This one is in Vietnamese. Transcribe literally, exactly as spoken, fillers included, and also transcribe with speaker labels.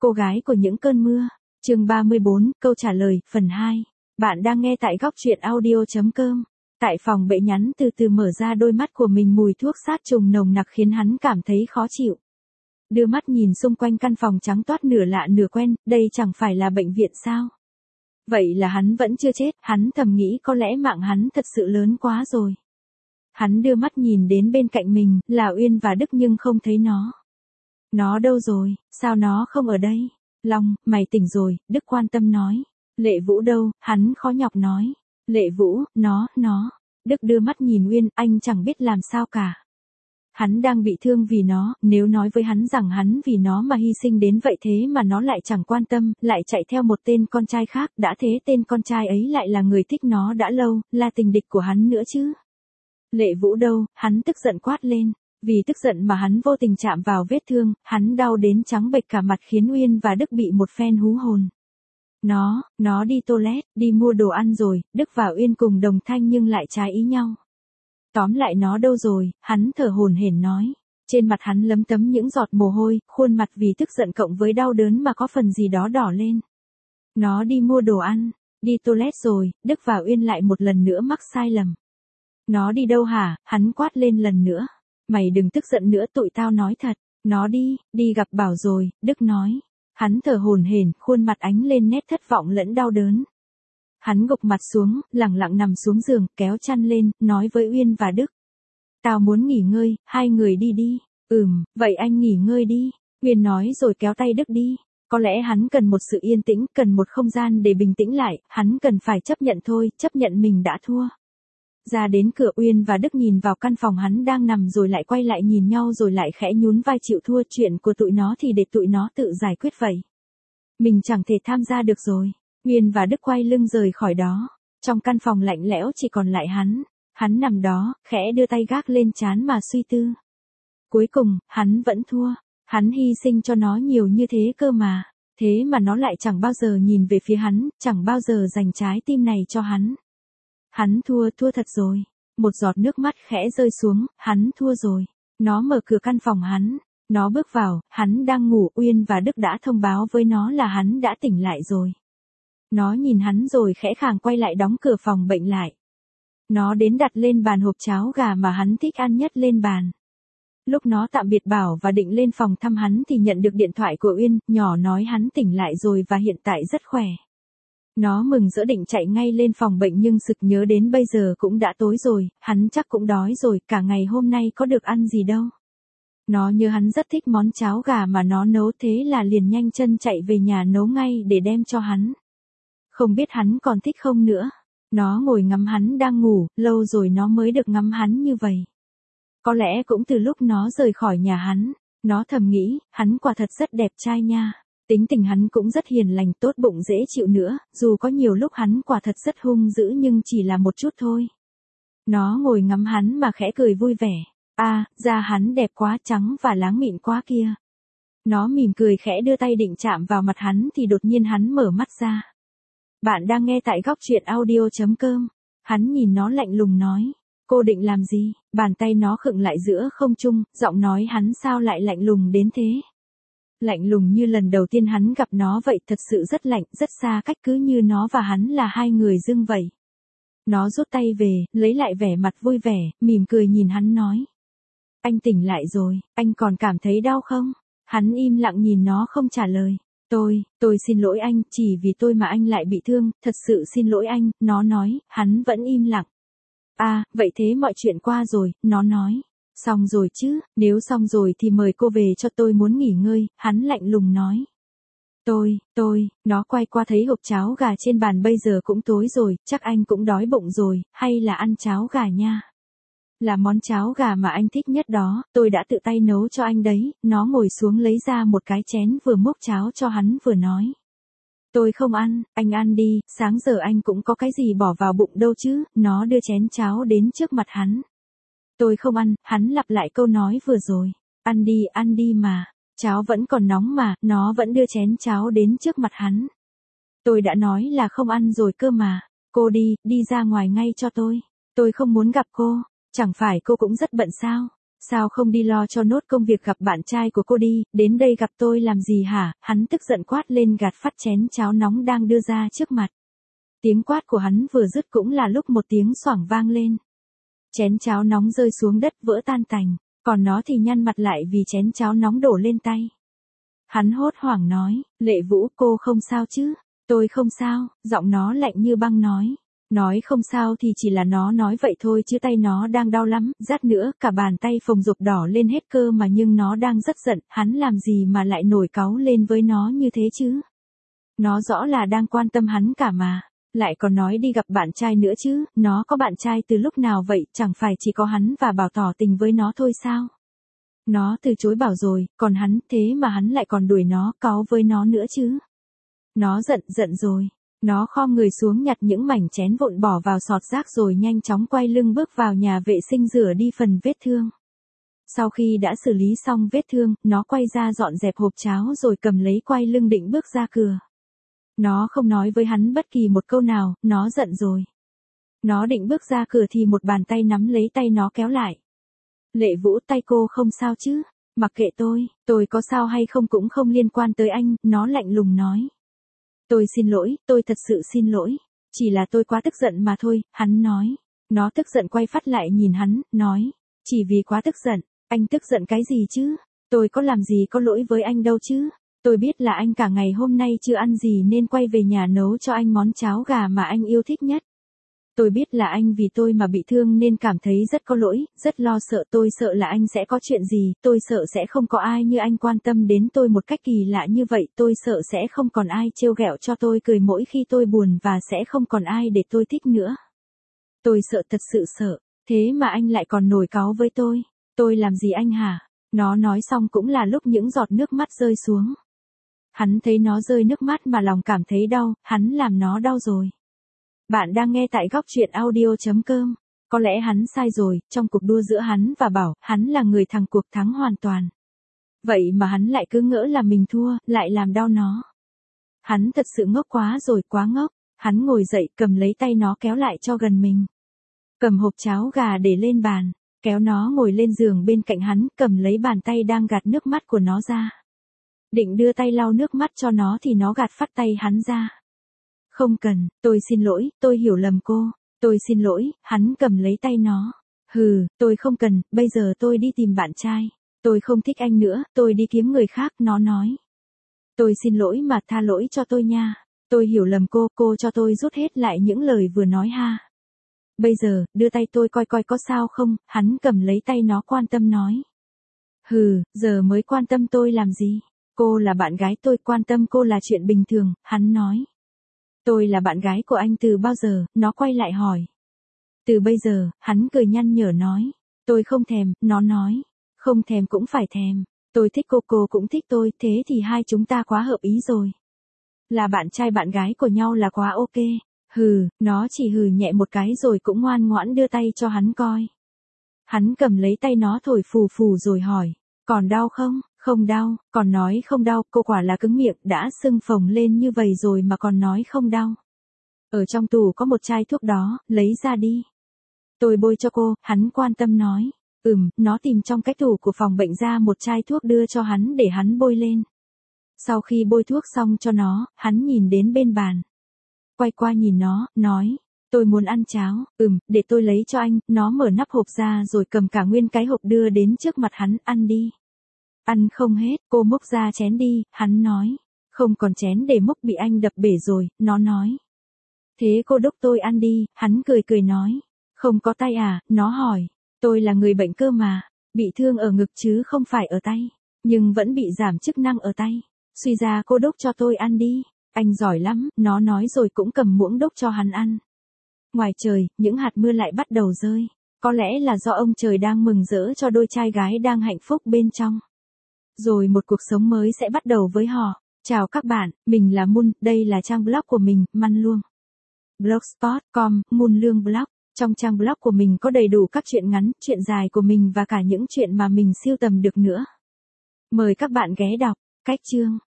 Speaker 1: Cô gái của những cơn mưa. Chương ba mươi bốn, câu trả lời, phần hai. Bạn đang nghe tại góc truyện audio chấm com. Tại phòng bệnh nhắn từ từ mở ra đôi mắt của mình, mùi thuốc sát trùng nồng nặc khiến hắn cảm thấy khó chịu. Đưa mắt nhìn xung quanh căn phòng trắng toát nửa lạ nửa quen, đây chẳng phải là bệnh viện sao? Vậy là hắn vẫn chưa chết, hắn thầm nghĩ có lẽ mạng hắn thật sự lớn quá rồi. Hắn đưa mắt nhìn đến bên cạnh mình, là Uyên và Đức nhưng không thấy nó. Nó đâu rồi, sao nó không ở đây? Long, mày tỉnh rồi, Đức quan tâm nói. Lệ Vũ đâu, hắn khó nhọc nói. Lệ Vũ, nó, nó. Đức đưa mắt nhìn Uyên, anh chẳng biết làm sao cả. Hắn đang bị thương vì nó, nếu nói với hắn rằng hắn vì nó mà hy sinh đến vậy thế mà nó lại chẳng quan tâm, lại chạy theo một tên con trai khác, đã thế tên con trai ấy lại là người thích nó đã lâu, là tình địch của hắn nữa chứ. Lệ Vũ đâu, hắn tức giận quát lên. Vì tức giận mà hắn vô tình chạm vào vết thương, hắn đau đến trắng bệch cả mặt khiến Uyên và Đức bị một phen hú hồn. Nó, nó đi toilet, đi mua đồ ăn rồi, Đức và Uyên cùng đồng thanh nhưng lại trái ý nhau. Tóm lại nó đâu rồi, hắn thở hổn hển nói. Trên mặt hắn lấm tấm những giọt mồ hôi, khuôn mặt vì tức giận cộng với đau đớn mà có phần gì đó đỏ lên. Nó đi mua đồ ăn, đi toilet rồi, Đức và Uyên lại một lần nữa mắc sai lầm. Nó đi đâu hả, hắn quát lên lần nữa. Mày đừng tức giận nữa, tụi tao nói thật. Nó đi, đi gặp Bảo rồi, Đức nói. Hắn thở hổn hển, khuôn mặt ánh lên nét thất vọng lẫn đau đớn. Hắn gục mặt xuống, lẳng lặng nằm xuống giường, kéo chăn lên, nói với Uyên và Đức. Tao muốn nghỉ ngơi, hai người đi đi. Ừm, vậy anh nghỉ ngơi đi. Uyên nói rồi kéo tay Đức đi. Có lẽ hắn cần một sự yên tĩnh, cần một không gian để bình tĩnh lại, hắn cần phải chấp nhận thôi, chấp nhận mình đã thua. Ra đến cửa, Uyên và Đức nhìn vào căn phòng hắn đang nằm rồi lại quay lại nhìn nhau rồi lại khẽ nhún vai chịu thua, chuyện của tụi nó thì để tụi nó tự giải quyết vậy. Mình chẳng thể tham gia được rồi. Uyên và Đức quay lưng rời khỏi đó. Trong căn phòng lạnh lẽo chỉ còn lại hắn. Hắn nằm đó, khẽ đưa tay gác lên trán mà suy tư. Cuối cùng, hắn vẫn thua. Hắn hy sinh cho nó nhiều như thế cơ mà. Thế mà nó lại chẳng bao giờ nhìn về phía hắn, chẳng bao giờ dành trái tim này cho hắn. Hắn thua, thua thật rồi. Một giọt nước mắt khẽ rơi xuống, hắn thua rồi. Nó mở cửa căn phòng hắn. Nó bước vào, hắn đang ngủ, Uyên và Đức đã thông báo với nó là hắn đã tỉnh lại rồi. Nó nhìn hắn rồi khẽ khàng quay lại đóng cửa phòng bệnh lại. Nó đến đặt lên bàn hộp cháo gà mà hắn thích ăn nhất lên bàn. Lúc nó tạm biệt Bảo và định lên phòng thăm hắn thì nhận được điện thoại của Uyên, nhỏ nói hắn tỉnh lại rồi và hiện tại rất khỏe. Nó mừng rỡ định chạy ngay lên phòng bệnh nhưng sực nhớ đến bây giờ cũng đã tối rồi, hắn chắc cũng đói rồi, cả ngày hôm nay có được ăn gì đâu. Nó nhớ hắn rất thích món cháo gà mà nó nấu, thế là liền nhanh chân chạy về nhà nấu ngay để đem cho hắn. Không biết hắn còn thích không nữa. Nó ngồi ngắm hắn đang ngủ, lâu rồi nó mới được ngắm hắn như vậy. Có lẽ cũng từ lúc nó rời khỏi nhà hắn, nó thầm nghĩ, hắn quả thật rất đẹp trai nha. Tính tình hắn cũng rất hiền lành, tốt bụng dễ chịu nữa, dù có nhiều lúc hắn quả thật rất hung dữ nhưng chỉ là một chút thôi. Nó ngồi ngắm hắn mà khẽ cười vui vẻ. À, da hắn đẹp quá, trắng và láng mịn quá kia. Nó mỉm cười khẽ đưa tay định chạm vào mặt hắn thì đột nhiên hắn mở mắt ra. Bạn đang nghe tại góc truyện audio chấm com. Hắn nhìn nó lạnh lùng nói. Cô định làm gì? Bàn tay nó khựng lại giữa không trung, giọng nói hắn sao lại lạnh lùng đến thế? Lạnh lùng như lần đầu tiên hắn gặp nó vậy, thật sự rất lạnh, rất xa cách, cứ như nó và hắn là hai người dưng vậy. Nó rút tay về, lấy lại vẻ mặt vui vẻ, mỉm cười nhìn hắn nói. Anh tỉnh lại rồi, anh còn cảm thấy đau không? Hắn im lặng nhìn nó không trả lời. Tôi, tôi xin lỗi anh, chỉ vì tôi mà anh lại bị thương, thật sự xin lỗi anh, nó nói, hắn vẫn im lặng. À, vậy thế mọi chuyện qua rồi, nó nói. Xong rồi chứ, nếu xong rồi thì mời cô về cho tôi muốn nghỉ ngơi, hắn lạnh lùng nói. Tôi, tôi, nó quay qua thấy hộp cháo gà trên bàn, bây giờ cũng tối rồi, chắc anh cũng đói bụng rồi, hay là ăn cháo gà nha. Là món cháo gà mà anh thích nhất đó, tôi đã tự tay nấu cho anh đấy. Nó ngồi xuống lấy ra một cái chén vừa múc cháo cho hắn vừa nói. Tôi không ăn, anh ăn đi, sáng giờ anh cũng có cái gì bỏ vào bụng đâu chứ. Nó đưa chén cháo đến trước mặt hắn. Tôi không ăn, hắn lặp lại câu nói vừa rồi. Ăn đi, ăn đi mà. Cháo vẫn còn nóng mà, nó vẫn đưa chén cháo đến trước mặt hắn. Tôi đã nói là không ăn rồi cơ mà. Cô đi, đi ra ngoài ngay cho tôi. Tôi không muốn gặp cô. Chẳng phải cô cũng rất bận sao? Sao không đi lo cho nốt công việc gặp bạn trai của cô đi, đến đây gặp tôi làm gì hả, hắn tức giận quát lên gạt phát chén cháo nóng đang đưa ra trước mặt. Tiếng quát của hắn vừa dứt cũng là lúc một tiếng xoảng vang lên. Chén cháo nóng rơi xuống đất vỡ tan tành, còn nó thì nhăn mặt lại vì chén cháo nóng đổ lên tay. Hắn hốt hoảng nói, Lệ Vũ cô không sao chứ, tôi không sao, giọng nó lạnh như băng nói. Nói không sao thì chỉ là nó nói vậy thôi chứ tay nó đang đau lắm, rát nữa cả bàn tay phồng rộp đỏ lên hết cơ mà nhưng nó đang rất giận, hắn làm gì mà lại nổi cáu lên với nó như thế chứ. Nó rõ là đang quan tâm hắn cả mà, lại còn nói đi gặp bạn trai nữa chứ, nó có bạn trai từ lúc nào vậy, chẳng phải chỉ có hắn và Bảo tỏ tình với nó thôi sao. Nó từ chối Bảo rồi, còn hắn thế mà hắn lại còn đuổi nó, cáu với nó nữa chứ. Nó giận giận rồi. Nó khom người xuống nhặt những mảnh chén vụn bỏ vào sọt rác rồi nhanh chóng quay lưng bước vào nhà vệ sinh rửa đi phần vết thương. Sau khi đã xử lý xong vết thương, nó quay ra dọn dẹp hộp cháo rồi cầm lấy quay lưng định bước ra cửa. Nó không nói với hắn bất kỳ một câu nào, nó giận rồi. Nó định bước ra cửa thì một bàn tay nắm lấy tay nó kéo lại. Lệ Vũ, tay cô không sao chứ, mặc kệ tôi, tôi có sao hay không cũng không liên quan tới anh, nó lạnh lùng nói. Tôi xin lỗi, tôi thật sự xin lỗi. Chỉ là tôi quá tức giận mà thôi, hắn nói. Nó tức giận quay phát lại nhìn hắn, nói. Chỉ vì quá tức giận, anh tức giận cái gì chứ? Tôi có làm gì có lỗi với anh đâu chứ? Tôi biết là anh cả ngày hôm nay chưa ăn gì nên quay về nhà nấu cho anh món cháo gà mà anh yêu thích nhất. Tôi biết là anh vì tôi mà bị thương nên cảm thấy rất có lỗi, rất lo sợ, tôi sợ là anh sẽ có chuyện gì, tôi sợ sẽ không có ai như anh quan tâm đến tôi một cách kỳ lạ như vậy, tôi sợ sẽ không còn ai trêu ghẹo cho tôi cười mỗi khi tôi buồn và sẽ không còn ai để tôi thích nữa. Tôi sợ, thật sự sợ, thế mà anh lại còn nổi cáu với tôi, tôi làm gì anh hả? Nó nói xong cũng là lúc những giọt nước mắt rơi xuống. Hắn thấy nó rơi nước mắt mà lòng cảm thấy đau, hắn làm nó đau rồi. Bạn đang nghe tại góc truyện audio chấm com. Có lẽ hắn sai rồi, trong cuộc đua giữa hắn và Bảo, hắn là người thắng cuộc thắng hoàn toàn. Vậy mà hắn lại cứ ngỡ là mình thua, lại làm đau nó. Hắn thật sự ngốc quá rồi, quá ngốc. Hắn ngồi dậy cầm lấy tay nó kéo lại cho gần mình. Cầm hộp cháo gà để lên bàn, kéo nó ngồi lên giường bên cạnh hắn, cầm lấy bàn tay đang gạt nước mắt của nó ra. Định đưa tay lau nước mắt cho nó thì nó gạt phát tay hắn ra. Không cần, tôi xin lỗi, tôi hiểu lầm cô, tôi xin lỗi, hắn cầm lấy tay nó. Hừ, tôi không cần, bây giờ tôi đi tìm bạn trai, tôi không thích anh nữa, tôi đi kiếm người khác, nó nói. Tôi xin lỗi mà tha lỗi cho tôi nha, tôi hiểu lầm cô, cô cho tôi rút hết lại những lời vừa nói ha. Bây giờ, đưa tay tôi coi coi có sao không, hắn cầm lấy tay nó quan tâm nói. Hừ, giờ mới quan tâm tôi làm gì, cô là bạn gái tôi, quan tâm cô là chuyện bình thường, hắn nói. Tôi là bạn gái của anh từ bao giờ, nó quay lại hỏi. Từ bây giờ, hắn cười nhăn nhở nói. Tôi không thèm, nó nói. Không thèm cũng phải thèm. Tôi thích cô, cô cũng thích tôi, thế thì hai chúng ta quá hợp ý rồi. Là bạn trai bạn gái của nhau là quá ok. Hừ, nó chỉ hừ nhẹ một cái rồi cũng ngoan ngoãn đưa tay cho hắn coi. Hắn cầm lấy tay nó thổi phù phù rồi hỏi. Còn đau không? Không đau, còn nói không đau, cô quả là cứng miệng, đã sưng phồng lên như vậy rồi mà còn nói không đau. Ở trong tủ có một chai thuốc đó, lấy ra đi. Tôi bôi cho cô, hắn quan tâm nói. Ừm, nó tìm trong cái tủ của phòng bệnh ra một chai thuốc đưa cho hắn để hắn bôi lên. Sau khi bôi thuốc xong cho nó, hắn nhìn đến bên bàn. Quay qua nhìn nó, nói. Tôi muốn ăn cháo, ừm, để tôi lấy cho anh, nó mở nắp hộp ra rồi cầm cả nguyên cái hộp đưa đến trước mặt hắn, ăn đi. Ăn không hết, cô múc ra chén đi, hắn nói. Không còn chén để múc bị anh đập bể rồi, nó nói. Thế cô đốc tôi ăn đi, hắn cười cười nói. Không có tay à, nó hỏi. Tôi là người bệnh cơ mà, bị thương ở ngực chứ không phải ở tay, nhưng vẫn bị giảm chức năng ở tay. Suy ra cô đốc cho tôi ăn đi, anh giỏi lắm, nó nói rồi cũng cầm muỗng đốc cho hắn ăn. Ngoài trời, những hạt mưa lại bắt đầu rơi. Có lẽ là do ông trời đang mừng rỡ cho đôi trai gái đang hạnh phúc bên trong. Rồi một cuộc sống mới sẽ bắt đầu với họ. Chào các bạn, mình là Moon, đây là trang blog của mình, Man Luông. blogspot chấm com, Moon Lương Blog. Trong trang blog của mình có đầy đủ các chuyện ngắn, chuyện dài của mình và cả những chuyện mà mình sưu tầm được nữa. Mời các bạn ghé đọc. Cách chương.